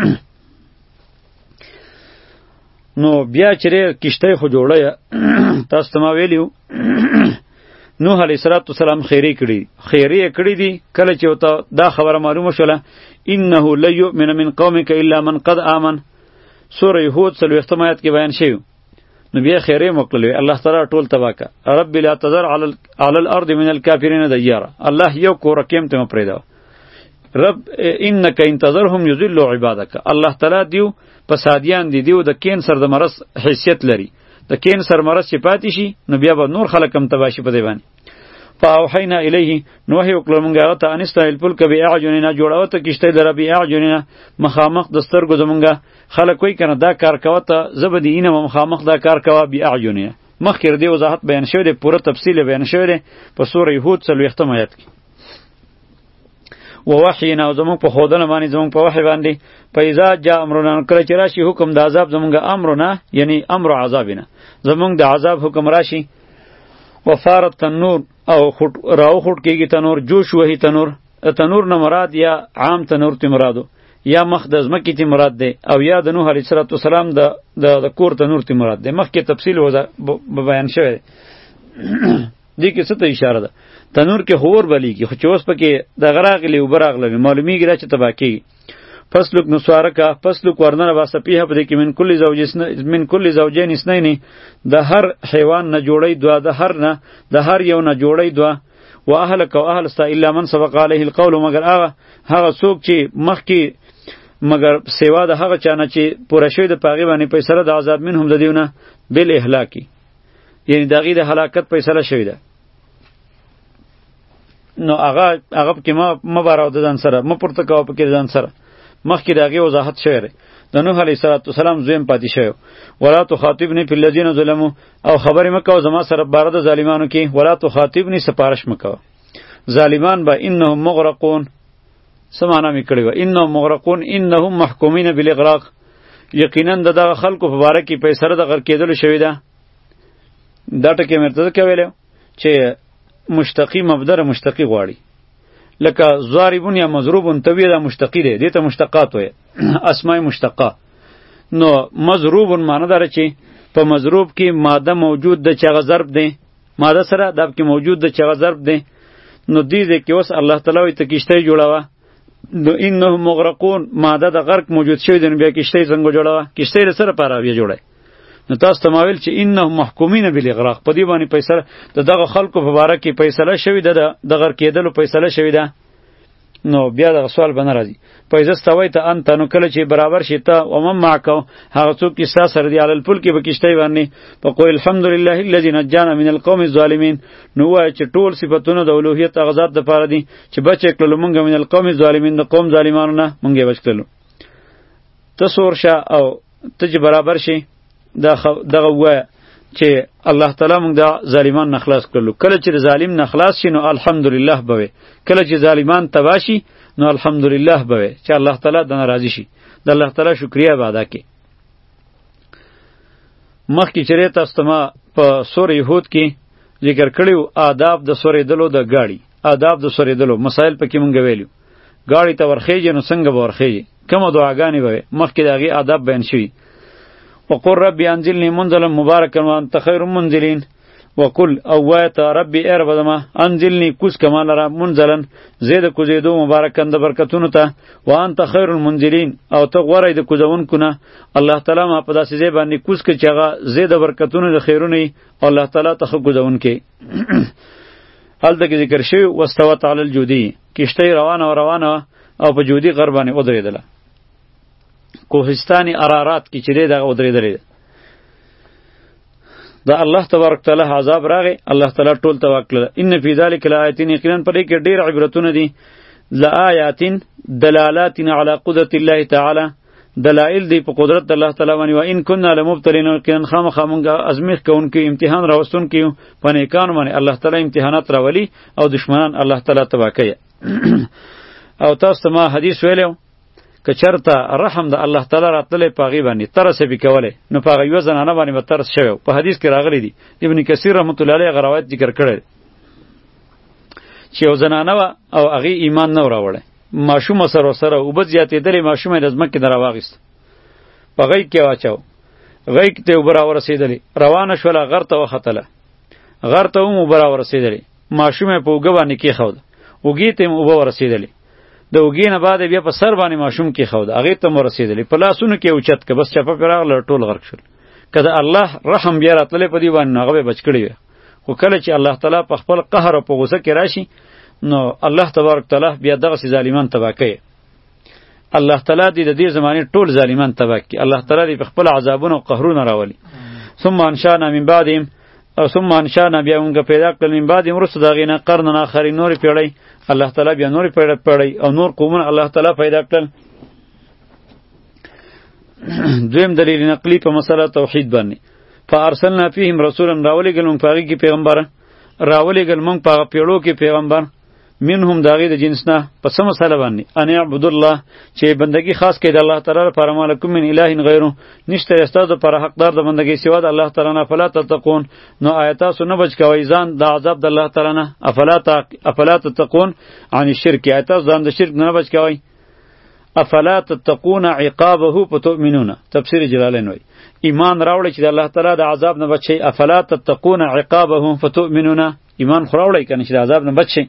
نو بیا چیرې کشته خو جوړه تاسو ته ما ویلیو نوح علیه السلام خیری کړی دی کله چې وته دا خبره معلومه شوله انه لا یؤمن من قومک الا من قد آمن سوره یهود 30 آیت کې بیان شوی. نو بیا خیره مکلوی الله تعالی ټول تباکا رب لا تذر علی الارض من الكافرین دیارا الله یو کورکیم ته پریدا رب انک انتظرهم یذلوا عبادک الله تعالی دیو پسادیان دیو د کینسر د مرض حیثیت لري د کینسر مرض چې پاتې شي نو بیا به نور خلک هم تباه شي په دې باندې. فاوحینا الیه نو وحی وکړو موږ هغه ته ان استایل الفلک باعجننا جوړاوه ته کشته در باعجننا مخامخ د سترګو زمونږه. خلک وایي کنه دا کار کوه ته زبدی اینه مخامخ دا کار کوه باعجننا. مخکې دې وضاحت بیان شوی دی، پوره تفصیل بیان شوی دی په سوره هود 40 آیت کې. ووحینا زمونږ په خودنه باندې زمونږ په وحی باندې فاذا جاء امرنا کله چې راشي حکم د عذاب زمونږه امرنا یعنی امر عذابنا زمونږ د عذاب حکم راشي. وفارت تنور او راو خټ کېږي تنور، جوش وهي تنور. تنور نه مراد یا عام تنور تی مرادو یا مخ د ځمکې تی مراد دی او یا د نوح علیه السلام د کور تنور تی مراد دی. مخکې تفصیل بیان شوی دی. دې کې څه ته اشاره ده؟ تنور کې خور بلیږي خو چې اوس پکې دغه راغلی اوبه راغلي معلومیږي دا چې تباه کېږي. فسلک نسوارکه فسلک ورننه باسه پیه په دې کې من کل زوجین اثنین د هر حیوان نه جوړی دوه، د هر یو نه جوړی دوه. و اهلک او اهل ستا الا من سبق علیه القول مگر هغه څوک چې مخکې مگر سیوا د هغه چانه چې پوره شوی د پاغي باندې فیصله د عذاب منهم د دیونه بل اهلاکی یعنی دغه د هلاکت فیصله شوی ده. نو هغه کې ما باراو د ځان سره ما پورته کاوه پکې ځان سره مخکې دغه وضاحت شوی دی. د نوح علیه السلام زویم پاتې شوی. ولا تخاطبنی فی الذین ظلموا او خبرې مکو زما سره بار د ظالمانو کې. ولا تخاطبنی سپارش مکو ظالمان به انهم مغرقون. سمانا می کړی و انهم مغرقون انهم محکومین بالاغراق. یقینا دغه خلکو په باره کې پیسره د غر کېدل شوی ده. دا ټکی مرته کوي چې مشتقی مبدر مشتقی غواړي لکه ضاربون یا مضروبون توی دا مشتقی دی، دیتا مشتقات وی اسماء مشتقه. نو مضروبون معنی داره چې په مضروب کې ماده موجود ده چې هغه ضرب دی، ماده سره دب کې موجود ده چې هغه ضرب دی. نو دې کې اوس الله تعالی وی ته کشته جوړاوه. نو انهم مغرقون ماده د غرق موجود شوی دی، بیا کشته څنګه جوړاوه؟ کشته سره پاره بیا جوړای. نو تاسو ته ماویل چې انهم محکومین بالاغراق په دې باندې فیصله دغه خلکو په باره کې فیصله شوی ده، د غر کېدلو فیصله شوی ده. نو بیا دغه سوال به نه راځي. فایزه استویت انت نو کله چې برابر شي ته او من معکو هغه څوک چې ستا سره دی علی الفلک به کشتی باندې فقل الحمدلله الذي نجانا من القوم الظالمین. نو وایي چې ټول صفتونه د اولوهیت هغه ذات دپاره دي چې بچ کړلو مونږ من القوم الظالمین د قوم ظالمانو نه مونږ یې بچ کړلو. ته سور شه او ته چې برابر شي دغه وایه چې الله تعالی موږ د ظالمان نه خلاص کړلو. کله چې ظالم نه خلاص شي نو الحمدلله به وي، کله چې ظالمان تباه شي نو الحمدلله به وي چې الله تعالی دنه راضي شي. د الله تعالی شکریا به ادا کړي. مخکې چې تاسو ته ما په سوره هود کې ذکر کړیو آداب د سورې دلو د گاڑی، آداب د سورې دلو مسائل پکې مونږ ویلو. گاڑی ته ورخیږي نو څنګه به ورخیږي، کومه دعاګانې به وي، مخکې د هغې آداب بیان شوي. وقل ربی انزلنی منزلا مبارکا وانت خیر منزلین. وقل او وایت ربی ای رب زما انزلنی کوز کما لرا منزلا زید کوزیدو مبارکا د برکتونو ته وانت خیر المنزلین او ته غوره د کوزونکو نه. الله تعالی ما په داسې ځای باندې کوز کړي چې هغه زید برکتونو د خیرونه او الله تعالی ته ښه کوزونکی. هلته کې ذکر شوی واستوت علی الجودی، کشتی روانه او په جودی غر باندې ودرېدله. کوهستان ارارات کې چې دغه ودرېدلې دا الله تبارک تعالی عذاب راغی، الله تعالی ټول توکل. ان فی ذلک لآیات، یقینا پر کې ډیر عبرتونه دي. لآیات دلالات علی قدرت الله تعالی، دلائل دی په قدرت د الله تعالی باندې. و ان كنا لمبتلین، یقینا خامخامونګه ازمیخ کوونکی امتحان راوستونکی په نیکانو باندې الله تعالی امتحانات راولي او دشمنان الله تعالی تباه کوي. او تاسو ته ما حدیث ویلو که چرته رحم د الله تعالی راتللی په هغې باندې ترس یې کولی نو په هغه یوه زنانه باندې به ترس شوی په حدیث کې راغلی دي. ابن کثیر رحمت الله علیه هغه روایت ذکر کړی چې یو زنانه وه او هغې ایمان نه و راوړی، ماشومه سره اوبه زیاتېدلې، ماشومه یې د ځمکې نه راواخیست، په غیږ کې واچاو، غیږ ته اوبه راورسېدلې، روانه شوله، غر ته وختله، غر ته هم اوبه راورسېدلې، ماشومه یې په اوږه باندې کېښوده، اوږې ته هم اوبه ورسېدلې، د اوږې نه بعد بیا په سر باندې ماشوم کېښوده، هغې ته هم ورسېدلې، په لاسونو کې اوچت که بس چپه پرې راغله ټول غرق شول. که د الله رحم بیا راتللی په دې باندې نو هغه به بچ کړی وی. خو کله چې الله تعالی په خپل قهر او په غوسه کې راشي نو الله تبارک تعالی بیا دغسې ظالمان تباه کوي. الله تعالی دې د دې زمانې ټول ظالمان تباه کړي، الله تعالی دې په خپل عذابونه او قهرونه راولي. ثم انشانا من بعدهم ثم انشانا بیا موږ پیدا کړل من بعدهم وروسته د هغې نه قرنن آخرین نورې پیړۍ الله تعالی بیا نورې پیړۍ او نور قومونه الله تعالی پیدا کړل. دویم دلیل نقلی په مسله توحید باندې فارسلنا فیهم رسولا راولېږل موږ په هغې کې پیغمبره راولېږل موږ په هغه پیړو کې پیغمبر منهم د هغې د جنس نه په څه مسله باندې ان اعبدوا الله چې بندګي خاص کړئ د الله تعالی لپاره ما لکم من اله غیره نشته ستاسو لپاره حقدار د بندګۍ سوا د الله تعالی نه فلا تتقون نو آیا تاسو نه بچ کوئ ځان د عذاب د الله تعالی نه افلا تتقون عن الشرک آیا تاسو ځان د شرک نه بچ کوئ افلا تتقون عقابه فتؤمنون تفسیر جلالین وی ایمان راوړی چې د الله تعالی د عذاب نه بچئ افلا تتقون عقابه فتؤمنون ایمان خو راوړی کنه چې د عذاب نه بچئ.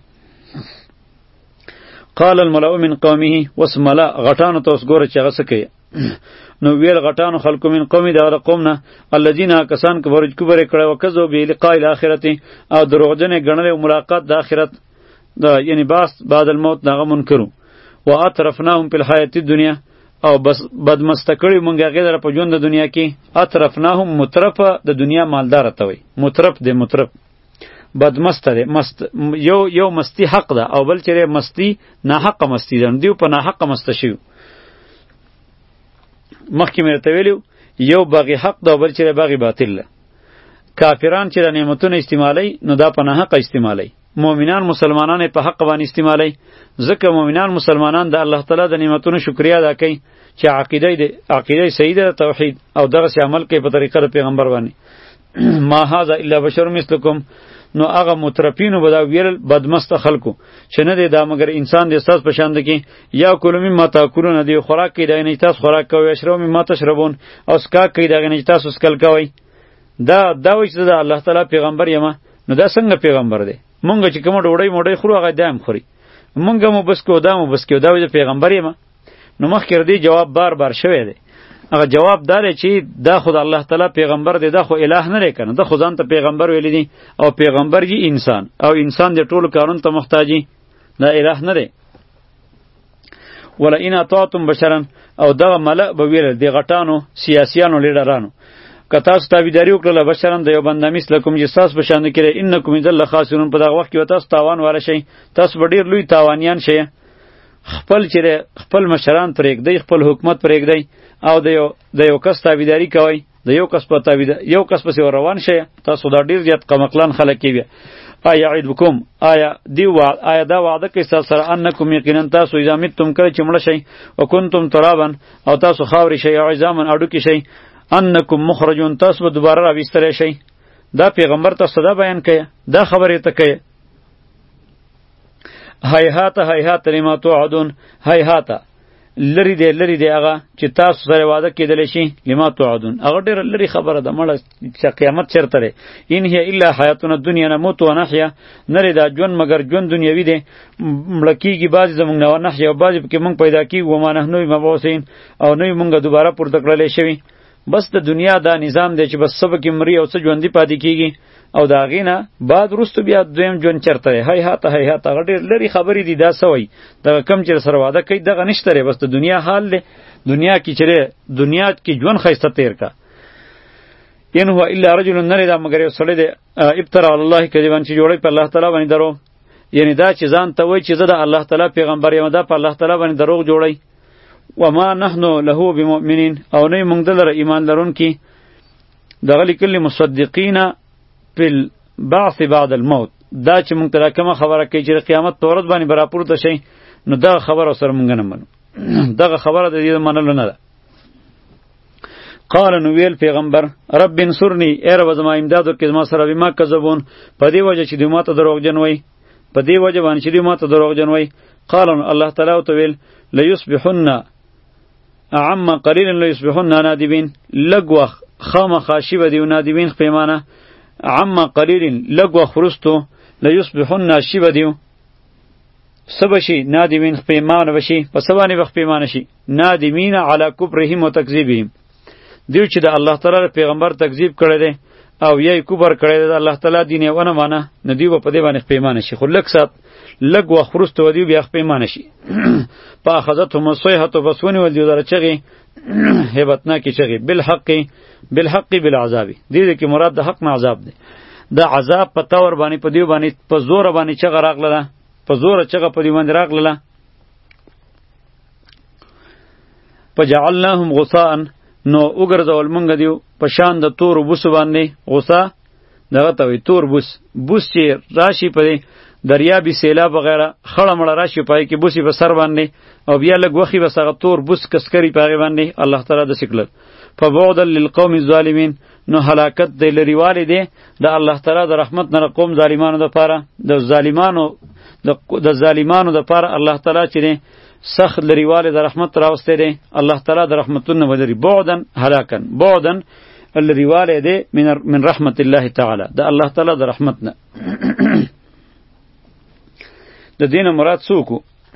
قال الملأ من قومه وسملا غټانو ته اوس ګوره چې هغه څه کوي نو ویل غټانو خلکو من قومي دغه قومنه الذین کسان کفروا کبر کړه وکذو بلقاء الاخرة او دروغجنې ګڼلې ملاقات د آخرت د یعنی باس بعد الموت دغه منکرو واطرفناهم فی الحیاة الدنیا او بس بدمستکړی مونږ هغې دره په ژوند د دنیا کې اطرفناهم مطرفه د دنیا مالدار ته وی مطرف دی مطرف بدمسته دی مست یو مستی حق ده او بل چیرې مستی ناحقه مستی ده دیو په ناحقه مسته شوي مخکې مې درته ویلي یو باغی حق ده او بل چیرې باغی باطل ده کافران چې د نعمتونه استعمالی نو دا په ناحقه استعمالی مؤمنان مسلمانان په حق باندې استعمالی ځکه مؤمنان مسلمانان د الله تعالی د نعمتونو شکریا ادا کوي چې عقیده صحیح ده توحید او دغسې عمل کوي په طریقه د پیغمبر باندې ما هذا الا بشر مثلکم نو هغه مترفینو به دا ویل بدمسته خلکو چې نه دی دا مگر انسان دی ستاسو په شان دی کې یا کلو مما تاکلون دی خوراک کوي دغې نه چې تاسو خوراک کوئ اشربوا مما تشربون او څښاک کوي دغې نه چې تاسو څښل کوئ دا وایي چې زه د الله تعالی پیغمبر یم نو دا څنګه پیغمبر دی مونږ چې کومه ډوډۍ خورو هغه دا هم خوري مونږ مو بس کو دا مو بس کو دا وایي پیغمبر یم نو مخکې دی جواب بار شوی دی هغه جواب داره چې دا خود الله تعالی پیغمبر دی دا خو الہ نه دی کنه دا خو ځان ته پیغمبر ویلی دی او پیغمبر یی انسان او انسان د ټولو کارونو ته محتاجی دا الہ نه دی ولا ان اطعتم بشرا او دا ملأ به ویل دی غټانو سیاسیانو لیډرانو که تاسو تابعداري وکړله بشرن د یو بنده مثلکم چې ستاسو په شان کړئ انکم اذا لخاسرون په دغه وخت کې به تاسو تاوان واله شئ تاسو به ډېر لوی تاوانیان شئ خپل مشران پرېږدئ خپل حکومت پرېږدئ او د یو کس تابعداري کوئ د یو کس پسې روان شئ تاسو دا ډېر زیات قمقلان خلک کیږي یعدکم آیا دا وعده کوي ستاسو سره انکم یقینا تاسو اذا متم کله چې مړه شئ وکنتم ترابا او تاسو خاورې شئ او عظاما هډوکي شئ انکم مخرجون تاسو به دوباره راویستلی شئ دا پیغمبر تاسو دا بیان کوي دا خبرې ته کوي هیهات لما توعدون هیهات لری دی هغه چې تاسو سره وعده کېدلی شي لما توعدون هغه ډېره لرې خبره ده مړه چې قیامت چېرته دی ان هي الا حیاتنا الدنیا نموت و نحیا نه دی دا ژوند مګر ژوند دنیوي دی مړه کېږي بعضې زموږ نه ونحیا او بعضې پکې موږ پیدا کېږو وما نحن بمبعوثین او نه موږ دوباره پورته کړلی شوي بس د دنیا دا نظام دی چې بس څه پکې مري او څه ژوندي پاتې کېږي او د هغې نه بعد وروسته بیا دویم ژوند چېرته دی هیهات هغه ډېر لرې خبرې دي دا څه وایي دغه کم چې سره واده کوي دغه نشته دی بس د دنیا حال دی دنیا کې ژوند ښایسته تېر کا ان هو الا رجل نه دی دا مګر یو سړی دی ابترا علی الله کذبا چې جوړوي په الله تعالی باندې دروغ یعنی دا چې ځان ته وایي چې زه د الله تعالی پیغمبر یم دا په الله تعالی باندې دروغ جوړوي وما نحن له بمؤمنین او نه موږ دلته ایمان لرونکي دغه لیکلي مصدقین فی البعث بعد الموت دا چې موږ ته کومه خبره کوي چې قیامت په ورځ باندې راپورته شي نو دغه خبره سره موږ نه منو دغه خبره د دې منلو نه ده قال نو ویل پیغمبر رب انصرنی ای رب زما امداد وکړه زما سره بما کذبون په دې وجه چې دوی ماته دروغجن وای په دې وجه باندې چې دوی ماته دروغجن وای قال الله تعالی او ویل لیصبحن عما قلیل لیصبحن نادبین لګوه خامخاشی به دی نادبین پیمانه عما قلیل لګوه خرستو لیصبحن شی به دیو سبشی نادمین پیمانه بشي په سبانه وخت پیمانه شي نادمین علی کفرهم و تکذیبهم دیو چې د الله تعالی پیغمبر تکذیب کړی دی او یې کفر کړی دی د الله تعالی دین یې ونه مانه نه دیو په دې باندې پیمانه شي خو لږ سات لږ وخت وروسته دیو بیا پیمانه شي په اخذتهم الصیحه فسونی ول دیو در چغی هیبتناکې چغې بالحق بالعذاب. دې کې مراد د حق نه عذاب دی. د عذاب په تور باندې په دیو باندې په زور باندې چغه راغله، په زور چغه په دیو باندې راغله. فجعلناهم غثاء، نو وګرځول مونږ دیو په شان د تور بوس باندې. غصا دغه ته وي تور بوس، بوس چې راشي په دریابي سیلاب وغیره خړه مړه راشي پای کې بوسي په سر باندې او بیا لږ وخی بس هغه تور بوس کسکری پاغي باندې الله تعالی د سکلل. فبعدا للقوم الظالمین، نو هلاکت د لریواله دی د الله تعالی د رحمت نه قوم ظالمانو د پاره، د ظالمانو د پاره الله تعالی چې سخت لریواله د رحمت راوسته دی. الله تعالی د رحمتونو بدري بعدن هلاکن، بعدن لریواله دی من رحمت الله تعالی، د الله تعالی د رحمت نه. د دین مراد څوک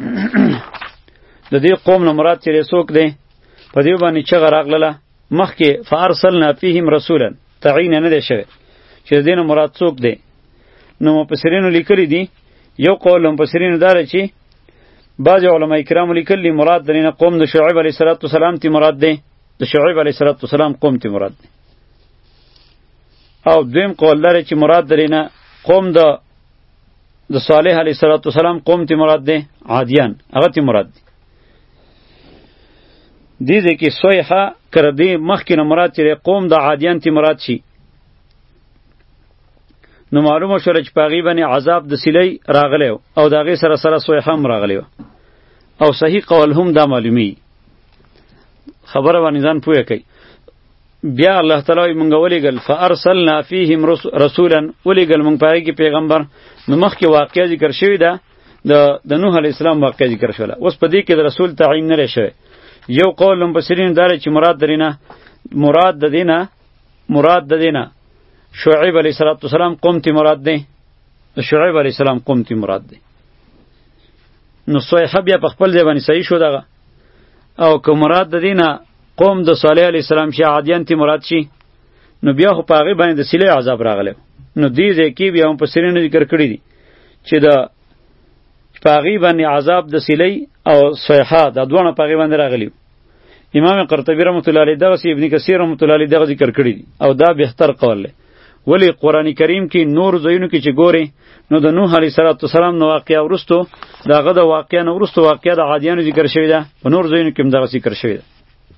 د دې قوم نه مراد چې څوک دی په دې باندې چې راغله مخکې فارسلنا فیهم رسولا تعین نه دی شوی چې د دین مراد څوک دی. نو مفسرینو لیکلی دي یو قول مفسرینو دار چې بعض علماء کرام لیکلی مراد د دین قوم د شعیب علیه السلام تی مراد دی، د شعیب علیه السلام قوم تی مراد دی. او دویم قول لري چې مراد د دین قوم د صالح علیه السلام قوم تی مراد دی، عادیان هغه تی مراد دی. دې کې صیحه کړه دی مخکې نه مراد چې قوم د عادیان تی مراد شي. نو معلومه شوه چې پاغي باندې عذاب د سلی راغلی او د هغې سره سره صیحه هم راغلی او صحیح قول هم دا معلومی خبره باندې ځان پوهه کوي. بیا الله تعالی مونږ ولیږل فارسلنا فیهم رسولا، ولیږل مونږ پاغي کې پیغمبر. نو مخکې واقعه ذکر شوی ده د نوح علیه السلام واقعه ذکر شوله، اوس په دې کې د رسول تعیین نه شوی. یو قول مفسرین دار چې مراد د دینه شعیب علیه السلام قوم تی مراد دی، د شعیب علیه السلام قوم تی مراد دی. نو صیحه بیا په خپل ځای باندې صحیح شو دغه. او که مراد د دینه قوم د صالح علیه السلام چې عادیان تی مراد شي نو بیا خو په هغې باندې د سیلې عذاب راغلی. نو دې ځای کې بیا مفسرینو ذکر کړي دي چې د په هغې باندې عذاب د سیلې او صیحه دا دواړه په هغې باندې راغلي. امام قرطبي رحمت الله علیه دغسې ابن کثیر رحمت الله علیه دغه ذکر کړي دي او دا بهتر قول دی. ولی قرآن کریم کې نور ځایونو کې چې ګوري نو د نوح علیه السلام نو واقعه وروستو دغه د واقعه نه وروستو واقعه د عادیانو ذکر شوې ده، په نور ځایونو کې هم دغه ذکر شوې ده.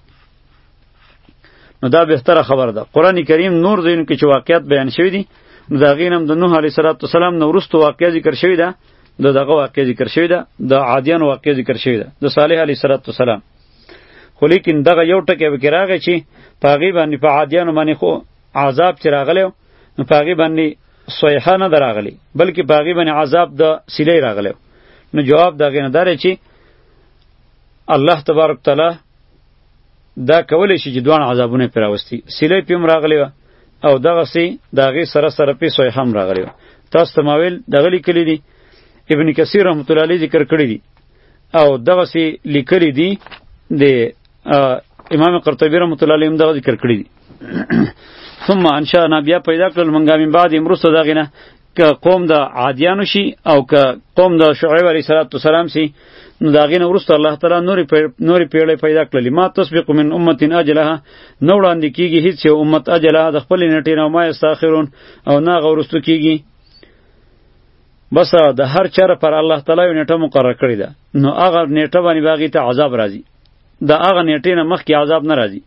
نو دا بهتره خبره ده. قرآن کریم نور ځایونو کې چې واقعیت بیان شوي دي نو د هغې نه هم د نوح علیه السلام نه وروستو واقعه ذکر شوې ده، د دغه واقعه ذکر شوې ده، د عادیانو واقعه ذکر شوې ده، د صالح علیه السلام. خو لیکن دغه یو ټکی پکې راغی چې په هغې باندې په عادیانو باندې خو عذاب چې راغلی نو په هغې باندې صیحه نه ده راغلی بلکې په هغې باندې عذاب د سیلې راغلی. نو جواب د هغې نه دا دی چې الله تبارک تعالی دا کولی شي چې دواړه عذابونه پرې راوستي. سیلې پې هم راغلی وه او دغسې د هغې سره سره پې صیحه هم راغلی وه. تاسو ته ما ویل دغه لیکلي دي ابن کثیر رحمت الله علیه ذکر کړي دي او دغسې لیکلي دي د امام قرطبي رحمت الله علیه هم دغه ذکر کړي دي. ثم انشأنا بیا پیدا کړل مونږ من بعد امروسته دغې نه که قوم د عادیانو شي او که قوم د شعیب علیه السلام شي نو د هغې نه وروسته الله تعالی نورې پیړۍ پیدا کړلې. ما تسبق من امة اجلها، نه وړاندې کېږي هېڅ یو امت اجلها د خپلې نیټې نه، ما یستاخرون او نه هغه وروستو کېږي. بس د هر چا پر الله تعالی یو نیټه مقرر کړې ده نو هغه نیټه باندې به هغې ته عذاب راځي، د هغه نیټې نه مخکې عذاب نه راځي.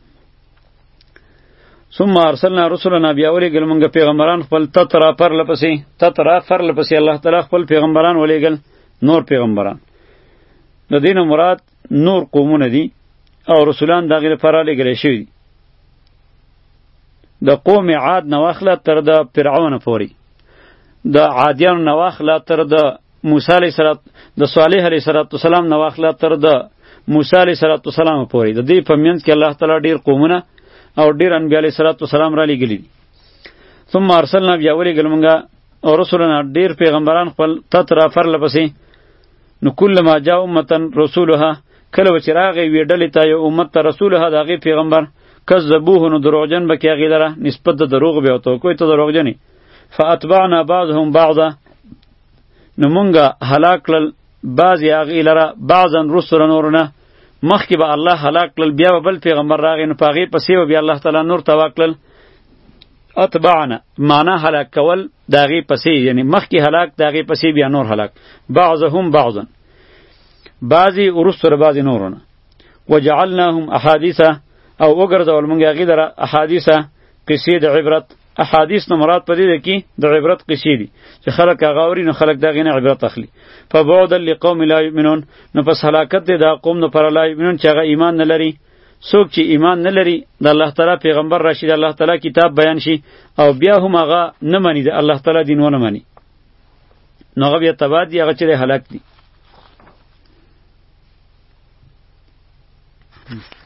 ثم ارسلنا رسولنا بیا ولیږل مونږ پیغمبران خپل تترا فرلپسې الله تعالی خپل پیغمبران ولیږل، نور پیغمبران. د دې نه مراد نور قومونه دي او رسولان د هغې لپاره لیږلی شوي دي. د قوم عاد نه واخله تر د فرعون پورې، د عادیانو نه واخله تر د موسی علیه د صالح علیه السلام نه واخله تر د موسی علیه السلام پورې. د دې په منځ کې الله تعالی ډېر قومونه او ډیر انبیاء علیه السلام را لېږلي دي. ثم ارسلنا بیا ولیږل مونږه او رسولنا ډیر پیغمبران خپل تترا فرلپسې. نو کلما جاء امة رسولها، کله چې راغی وی ډلې ته یو امت ته رسولها د هغې پیغمبر، کذبوه نو دروغجن به کې هغې لره نسبت د دروغ به ورته وکړي ته دروغجنې. فاتبعنا بعضهم بعضا، نو مونږه هلاک کړل بعضې هغې لره بعضا رسله نورونه مخکې به الله هلاک کړل، بیا به بل پیغمبر راغی نو په هغې پسې به بیا الله تعالی نور تباه کړل. اتبعنا معنا هلاک کول د هغې پسې، یعنی مخکې هلاک د هغې پسې بیا نور هلاک. بعضهم بعضا بعضې وروسته د بعضې نورونه. وجعلناهم احادیثه او وګرځول موږ هغې لره احادیثه قصې د عبرت. احادیث نه مراد په دې ده کې د عبرت قصې دي چې خلک هغه اوري نو خلک د هغې نه عبرت اخلي. فبعدا لقوم لا یؤمنون نو پس هلاکت دی دا قوم لپاره لا یؤمنون چې هغه ایمان نه لري. څوک چې ایمان نه لري د الله تعالی پیغمبر راشي، د الله تعالی کتاب بیان شي او بیا هم هغه نه مني، د الله تعالی دین ونه مني، نو هغه بیا تباه دي، هغه چې دی هلاک دي.